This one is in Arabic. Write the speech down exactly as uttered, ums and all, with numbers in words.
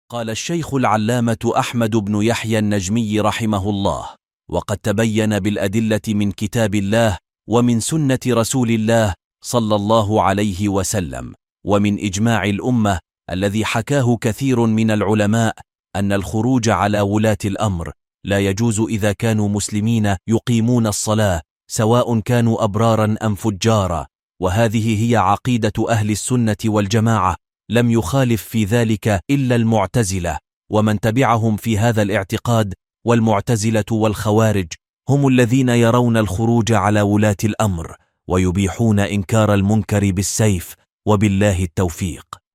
قال الشيخ العلامة أحمد بن يحيى النجمي رحمه الله: وقد تبين بالأدلة من كتاب الله ومن سنة رسول الله صلى الله عليه وسلم ومن إجماع الأمة الذي حكاه كثير من العلماء أن الخروج على ولاة الأمر لا يجوز إذا كانوا مسلمين يقيمون الصلاة، سواء كانوا أبرارا أم فجارا، وهذه هي عقيدة أهل السنة والجماعة، لم يخالف في ذلك إلا المعتزلة ومن تبعهم في هذا الاعتقاد، والمعتزلة والخوارج هم الذين يرون الخروج على ولاة الأمر ويبيحون إنكار المنكر بالسيف، وبالله التوفيق.